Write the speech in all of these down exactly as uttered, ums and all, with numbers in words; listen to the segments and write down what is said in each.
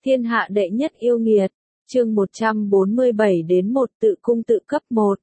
Thiên hạ đệ nhất yêu nghiệt, chương một trăm bốn mươi bảy đến một tự cung tự cấp một.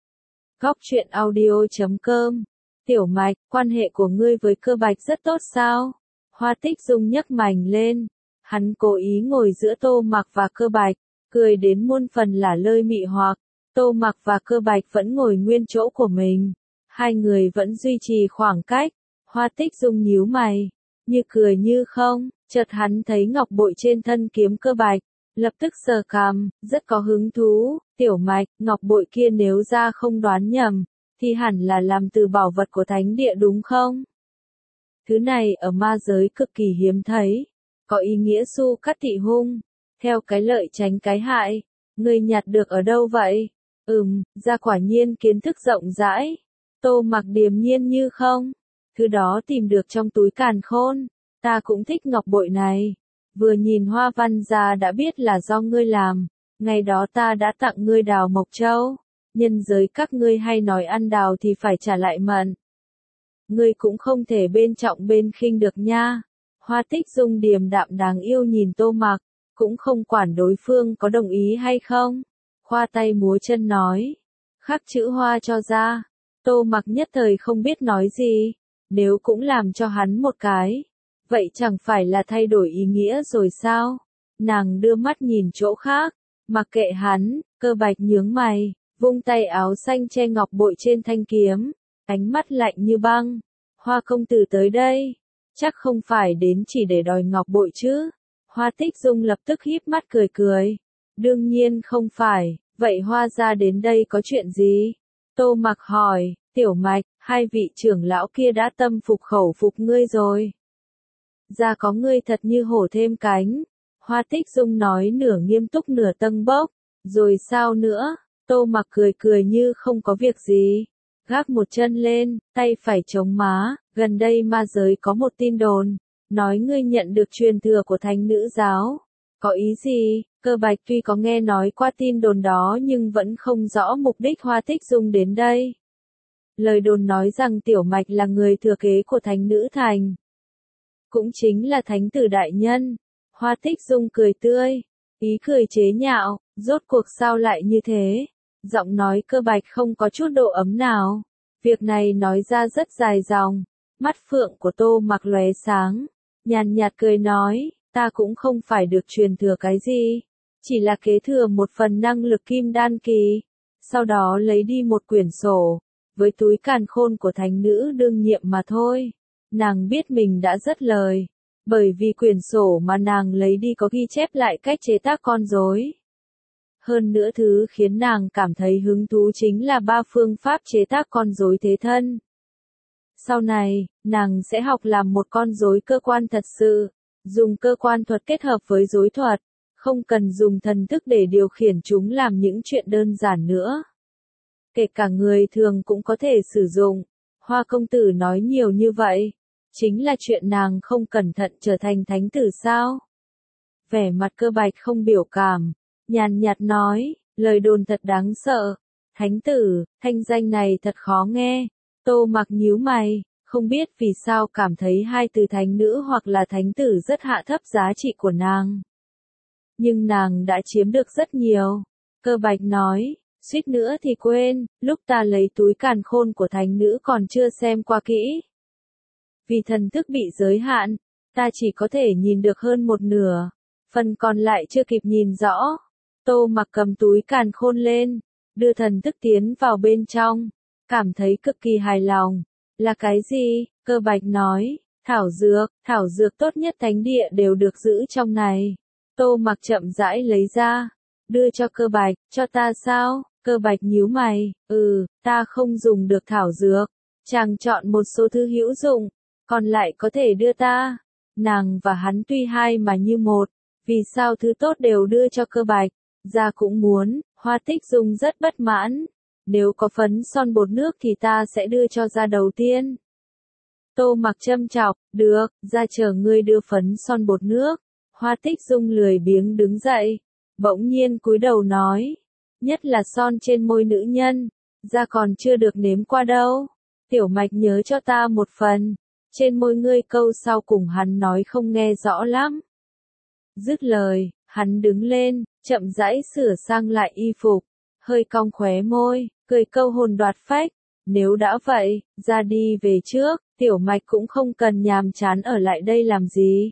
Góc truyện audio chấm com. Tiểu Mạch, quan hệ của ngươi với Cơ Bạch rất tốt sao? Hoa Tích Dung nhấc mành lên, hắn cố ý ngồi giữa Tô Mặc và Cơ Bạch, cười đến muôn phần là lơi mị hoặc. Tô Mặc và Cơ Bạch vẫn ngồi nguyên chỗ của mình, hai người vẫn duy trì khoảng cách. Hoa Tích Dung nhíu mày, như cười như không, chợt hắn thấy ngọc bội trên thân kiếm Cơ Bạch, lập tức sờ cằm, rất có hứng thú. Tiểu Mạch, ngọc bội kia nếu ra không đoán nhầm, thì hẳn là làm từ bảo vật của thánh địa đúng không? Thứ này ở ma giới cực kỳ hiếm thấy, có ý nghĩa su cắt thị hung, theo cái lợi tránh cái hại. Ngươi nhặt được ở đâu vậy? Ừm, ra quả nhiên kiến thức rộng rãi. Tô Mặc điềm nhiên như không, thứ đó tìm được trong túi càn khôn. Ta cũng thích ngọc bội này, vừa nhìn hoa văn ra đã biết là do ngươi làm. Ngày đó ta đã tặng ngươi đào mộc châu, nhân giới các ngươi hay nói ăn đào thì phải trả lại mận. Ngươi cũng không thể bên trọng bên khinh được nha. Hoa Tích Dung điềm đạm đáng yêu nhìn Tô Mặc, cũng không quản đối phương có đồng ý hay không. Khoa tay múa chân nói, khắc chữ hoa cho ra. Tô Mặc nhất thời không biết nói gì, nếu cũng làm cho hắn một cái, vậy chẳng phải là thay đổi ý nghĩa rồi sao? Nàng đưa mắt nhìn chỗ khác, mặc kệ hắn. Cơ Bạch nhướng mày, vung tay áo xanh che ngọc bội trên thanh kiếm, ánh mắt lạnh như băng. Hoa công tử tới đây, chắc không phải đến chỉ để đòi ngọc bội chứ? Hoa Tích Dung lập tức híp mắt cười cười, đương nhiên không phải. Vậy Hoa gia đến đây có chuyện gì? Tô Mặc hỏi. Tiểu Mạch, hai vị trưởng lão kia đã tâm phục khẩu phục ngươi rồi. Gia có ngươi thật như hổ thêm cánh. Hoa Tích Dung nói nửa nghiêm túc nửa tâng bốc. Rồi sao nữa? Tô Mặc cười cười như không có việc gì, gác một chân lên, tay phải chống má. Gần đây ma giới có một tin đồn, nói ngươi nhận được truyền thừa của thánh nữ giáo. Có ý gì? Cơ Bạch tuy có nghe nói qua tin đồn đó nhưng vẫn không rõ mục đích Hoa Tích Dung đến đây. Lời đồn nói rằng Tiểu Mạch là người thừa kế của thánh nữ thành, cũng chính là thánh tử đại nhân. Hoa Tích Dung cười tươi, ý cười chế nhạo, rốt cuộc sao lại như thế? Giọng nói Cơ Bạch không có chút độ ấm nào. Việc này nói ra rất dài dòng. Mắt phượng của Tô Mặc lóe sáng, nhàn nhạt cười nói, ta cũng không phải được truyền thừa cái gì, chỉ là kế thừa một phần năng lực kim đan kỳ, sau đó lấy đi một quyển sổ, với túi càn khôn của thánh nữ đương nhiệm mà thôi. Nàng biết mình đã rất lời, bởi vì quyển sổ mà nàng lấy đi có ghi chép lại cách chế tác con rối. Hơn nữa thứ khiến nàng cảm thấy hứng thú chính là ba phương pháp chế tác con rối thế thân. Sau này, nàng sẽ học làm một con rối cơ quan thật sự, dùng cơ quan thuật kết hợp với rối thuật, không cần dùng thần thức để điều khiển chúng làm những chuyện đơn giản nữa. Kể cả người thường cũng có thể sử dụng. Hoa công tử nói nhiều như vậy, chính là chuyện nàng không cẩn thận trở thành thánh tử sao? Vẻ mặt Cơ Bạch không biểu cảm, nhàn nhạt nói, lời đồn thật đáng sợ. Thánh tử, thanh danh này thật khó nghe. Tô Mặc nhíu mày, không biết vì sao cảm thấy hai từ thánh nữ hoặc là thánh tử rất hạ thấp giá trị của nàng. Nhưng nàng đã chiếm được rất nhiều. Cơ Bạch nói, suýt nữa thì quên, lúc ta lấy túi càn khôn của thánh nữ còn chưa xem qua kỹ. Vì thần thức bị giới hạn, ta chỉ có thể nhìn được hơn một nửa, phần còn lại chưa kịp nhìn rõ. Tô Mặc cầm túi càn khôn lên, đưa thần thức tiến vào bên trong, cảm thấy cực kỳ hài lòng. Là cái gì? Cơ Bạch nói, thảo dược, thảo dược tốt nhất thánh địa đều được giữ trong này. Tô Mặc chậm rãi lấy ra, đưa cho Cơ Bạch, cho ta sao? Cơ Bạch nhíu mày, ừ, ta không dùng được thảo dược. Chàng chọn một số thứ hữu dụng, còn lại có thể đưa ta. Nàng và hắn tuy hai mà như một, vì sao thứ tốt đều đưa cho Cơ Bạch? Gia cũng muốn. Hoa Tích Dung rất bất mãn. Nếu có phấn son bột nước thì ta sẽ đưa cho Gia đầu tiên. Tô Mặc châm chọc, được, Gia chờ ngươi đưa phấn son bột nước. Hoa Tích Dung lười biếng đứng dậy, bỗng nhiên cúi đầu nói, nhất là son trên môi nữ nhân, Gia còn chưa được nếm qua đâu. Tiểu Mạch nhớ cho ta một phần. Trên môi ngươi câu sau cùng hắn nói không nghe rõ lắm. Dứt lời, Hắn đứng lên, chậm rãi sửa sang lại y phục, hơi cong khóe môi, cười câu hồn đoạt phách. Nếu đã vậy, ra đi về trước, Tiểu Mạch cũng không cần nhàm chán ở lại đây làm gì.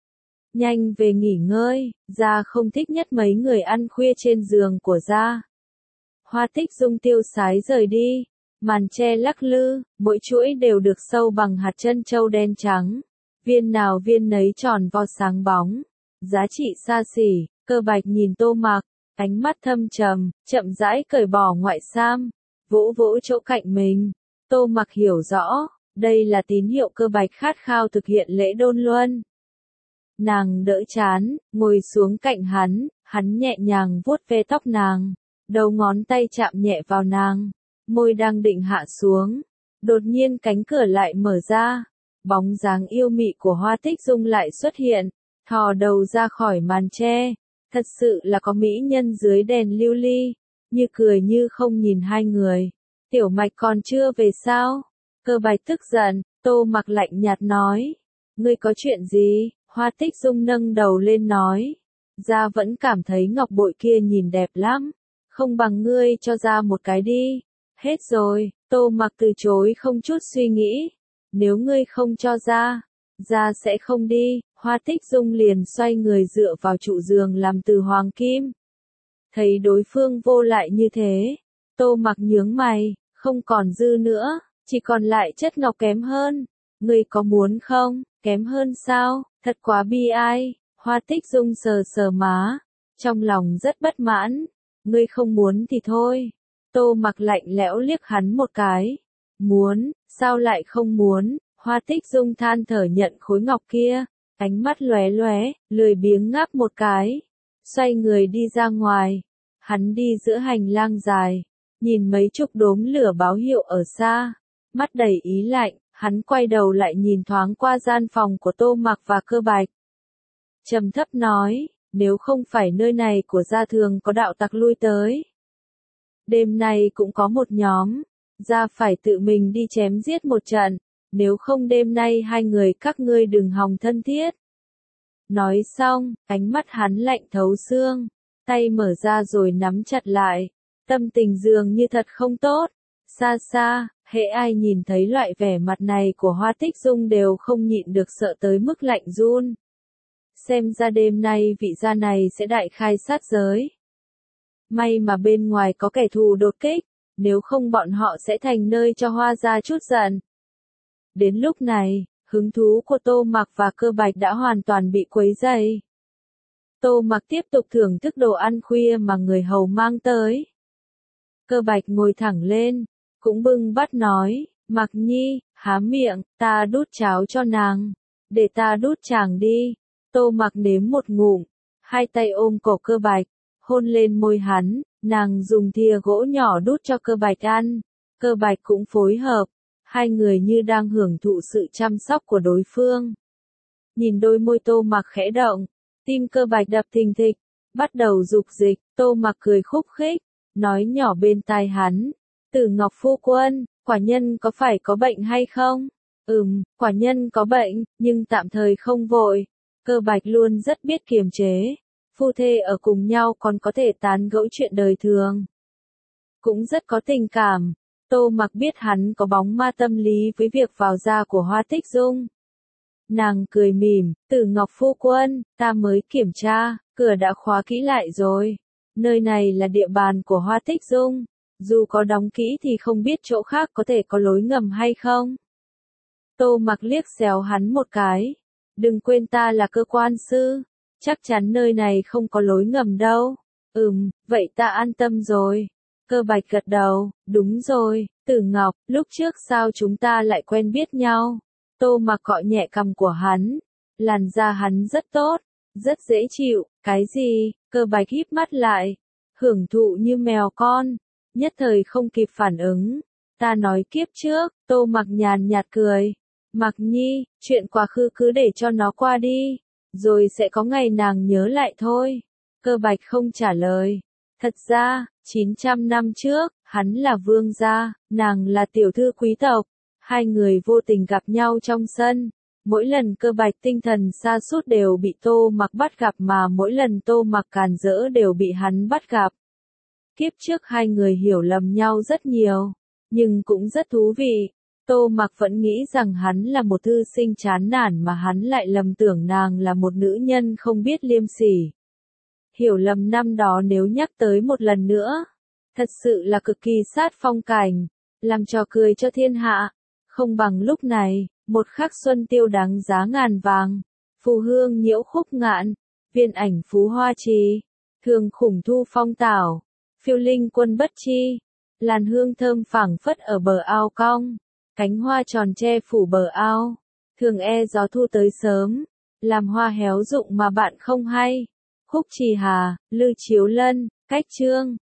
Nhanh về nghỉ ngơi, Gia không thích nhất mấy người ăn khuya trên giường của Gia. Hoa Tích Dung tiêu sái rời đi, màn che lắc lư, mỗi chuỗi đều được sâu bằng hạt trân châu đen trắng. Viên nào viên nấy tròn vo sáng bóng, giá trị xa xỉ. Cơ Bạch nhìn Tô Mặc, ánh mắt thâm trầm, chậm rãi cởi bỏ ngoại sam, vỗ vỗ chỗ cạnh mình. Tô Mặc hiểu rõ, đây là tín hiệu Cơ Bạch khát khao thực hiện lễ đôn luân. Nàng đỡ chán, ngồi xuống cạnh hắn, hắn nhẹ nhàng vuốt ve tóc nàng, đầu ngón tay chạm nhẹ vào nàng, môi đang định hạ xuống. Đột nhiên cánh cửa lại mở ra, bóng dáng yêu mị của Hoa Tích Dung lại xuất hiện, thò đầu ra khỏi màn che. Thật sự là có mỹ nhân dưới đèn lưu ly, như cười như không nhìn hai người. Tiểu Mạch còn chưa về sao? Cơ Bạch tức giận, Tô Mặc lạnh nhạt nói. Ngươi có chuyện gì? Hoa Tích Dung nâng đầu lên nói. Gia vẫn cảm thấy ngọc bội kia nhìn đẹp lắm. Không bằng ngươi cho Gia một cái đi. Hết rồi, Tô Mặc từ chối không chút suy nghĩ. Nếu ngươi không cho Gia, Gia sẽ không đi. Hoa Tích Dung liền xoay người dựa vào trụ giường làm từ hoàng kim. Thấy đối phương vô lại như thế, Tô Mặc nhướng mày, không còn dư nữa, chỉ còn lại chất ngọc kém hơn. Ngươi có muốn không? Kém hơn sao? Thật quá bi ai. Hoa Tích Dung sờ sờ má, trong lòng rất bất mãn. Ngươi không muốn thì thôi. Tô Mặc lạnh lẽo liếc hắn một cái. Muốn, sao lại không muốn? Hoa Tích Dung than thở nhận khối ngọc kia. Ánh mắt lóe lóe, lười biếng ngáp một cái, xoay người đi ra ngoài. Hắn đi giữa hành lang dài, nhìn mấy chục đốm lửa báo hiệu ở xa, mắt đầy ý lạnh, hắn quay đầu lại nhìn thoáng qua gian phòng của Tô Mặc và Cơ Bạch. Trầm thấp nói, nếu không phải nơi này của Gia thường có đạo tặc lui tới. Đêm nay cũng có một nhóm, Gia phải tự mình đi chém giết một trận. Nếu không đêm nay hai người các ngươi đừng hòng thân thiết. Nói xong, ánh mắt hắn lạnh thấu xương, tay mở ra rồi nắm chặt lại, tâm tình dường như thật không tốt. Xa xa, hễ ai nhìn thấy loại vẻ mặt này của Hoa Tích Dung đều không nhịn được sợ tới mức lạnh run. Xem ra đêm nay vị gia này sẽ đại khai sát giới. May mà bên ngoài có kẻ thù đột kích, nếu không bọn họ sẽ thành nơi cho Hoa gia chút giận. Đến lúc này, hứng thú của Tô Mặc và Cơ Bạch đã hoàn toàn bị quấy rầy. Tô Mặc tiếp tục thưởng thức đồ ăn khuya mà người hầu mang tới. Cơ Bạch ngồi thẳng lên, cũng bưng bát nói, Mặc Nhi, há miệng, ta đút cháo cho nàng, để ta đút chàng đi. Tô Mặc nếm một ngụm, hai tay ôm cổ Cơ Bạch, hôn lên môi hắn, nàng dùng thìa gỗ nhỏ đút cho Cơ Bạch ăn. Cơ Bạch cũng phối hợp. Hai người như đang hưởng thụ sự chăm sóc của đối phương. Nhìn đôi môi Tô Mặc khẽ động, tim Cơ Bạch đập thình thịch, bắt đầu dục dịch. Tô Mặc cười khúc khích, nói nhỏ bên tai hắn, Tử Ngọc phu quân, quả nhân có phải có bệnh hay không? Ừm, quả nhân có bệnh, nhưng tạm thời không vội. Cơ Bạch luôn rất biết kiềm chế, phu thê ở cùng nhau còn có thể tán gẫu chuyện đời thường. Cũng rất có tình cảm. Tô Mặc biết hắn có bóng ma tâm lý với việc vào gia của Hoa Tích Dung. Nàng cười mỉm, Tử Ngọc phu quân, ta mới kiểm tra, cửa đã khóa kỹ lại rồi. Nơi này là địa bàn của Hoa Tích Dung, dù có đóng kỹ thì không biết chỗ khác có thể có lối ngầm hay không. Tô Mặc liếc xéo hắn một cái, đừng quên ta là cơ quan sư, chắc chắn nơi này không có lối ngầm đâu. Ừm, vậy ta an tâm rồi. Cơ Bạch gật đầu, đúng rồi, Tử Ngọc, lúc trước sao chúng ta lại quen biết nhau? Tô Mặc cọ nhẹ cằm của hắn, làn da hắn rất tốt, rất dễ chịu, cái gì? Cơ Bạch híp mắt lại, hưởng thụ như mèo con, nhất thời không kịp phản ứng. Ta nói kiếp trước, Tô Mặc nhàn nhạt cười, Mặc Nhi, chuyện quá khứ cứ để cho nó qua đi, rồi sẽ có ngày nàng nhớ lại thôi. Cơ Bạch không trả lời. Thật ra, chín trăm năm trước, hắn là vương gia, nàng là tiểu thư quý tộc. Hai người vô tình gặp nhau trong sân. Mỗi lần Cơ Bạch tinh thần sa sút đều bị Tô Mặc bắt gặp mà mỗi lần Tô Mặc càn rỡ đều bị hắn bắt gặp. Kiếp trước hai người hiểu lầm nhau rất nhiều, nhưng cũng rất thú vị. Tô Mặc vẫn nghĩ rằng hắn là một thư sinh chán nản mà hắn lại lầm tưởng nàng là một nữ nhân không biết liêm sỉ. Hiểu lầm năm đó nếu nhắc tới một lần nữa, thật sự là cực kỳ sát phong cảnh, làm trò cười cho thiên hạ. Không bằng lúc này, một khắc xuân tiêu đáng giá ngàn vàng, phù hương nhiễu khúc ngạn, viên ảnh phú hoa trì, thường khủng thu phong tảo, phiêu linh quân bất chi, làn hương thơm phảng phất ở bờ ao cong, cánh hoa tròn che phủ bờ ao, thường e gió thu tới sớm, làm hoa héo rụng mà bạn không hay. Khúc Trì Hà, Lư Chiếu Lân, Cách Chương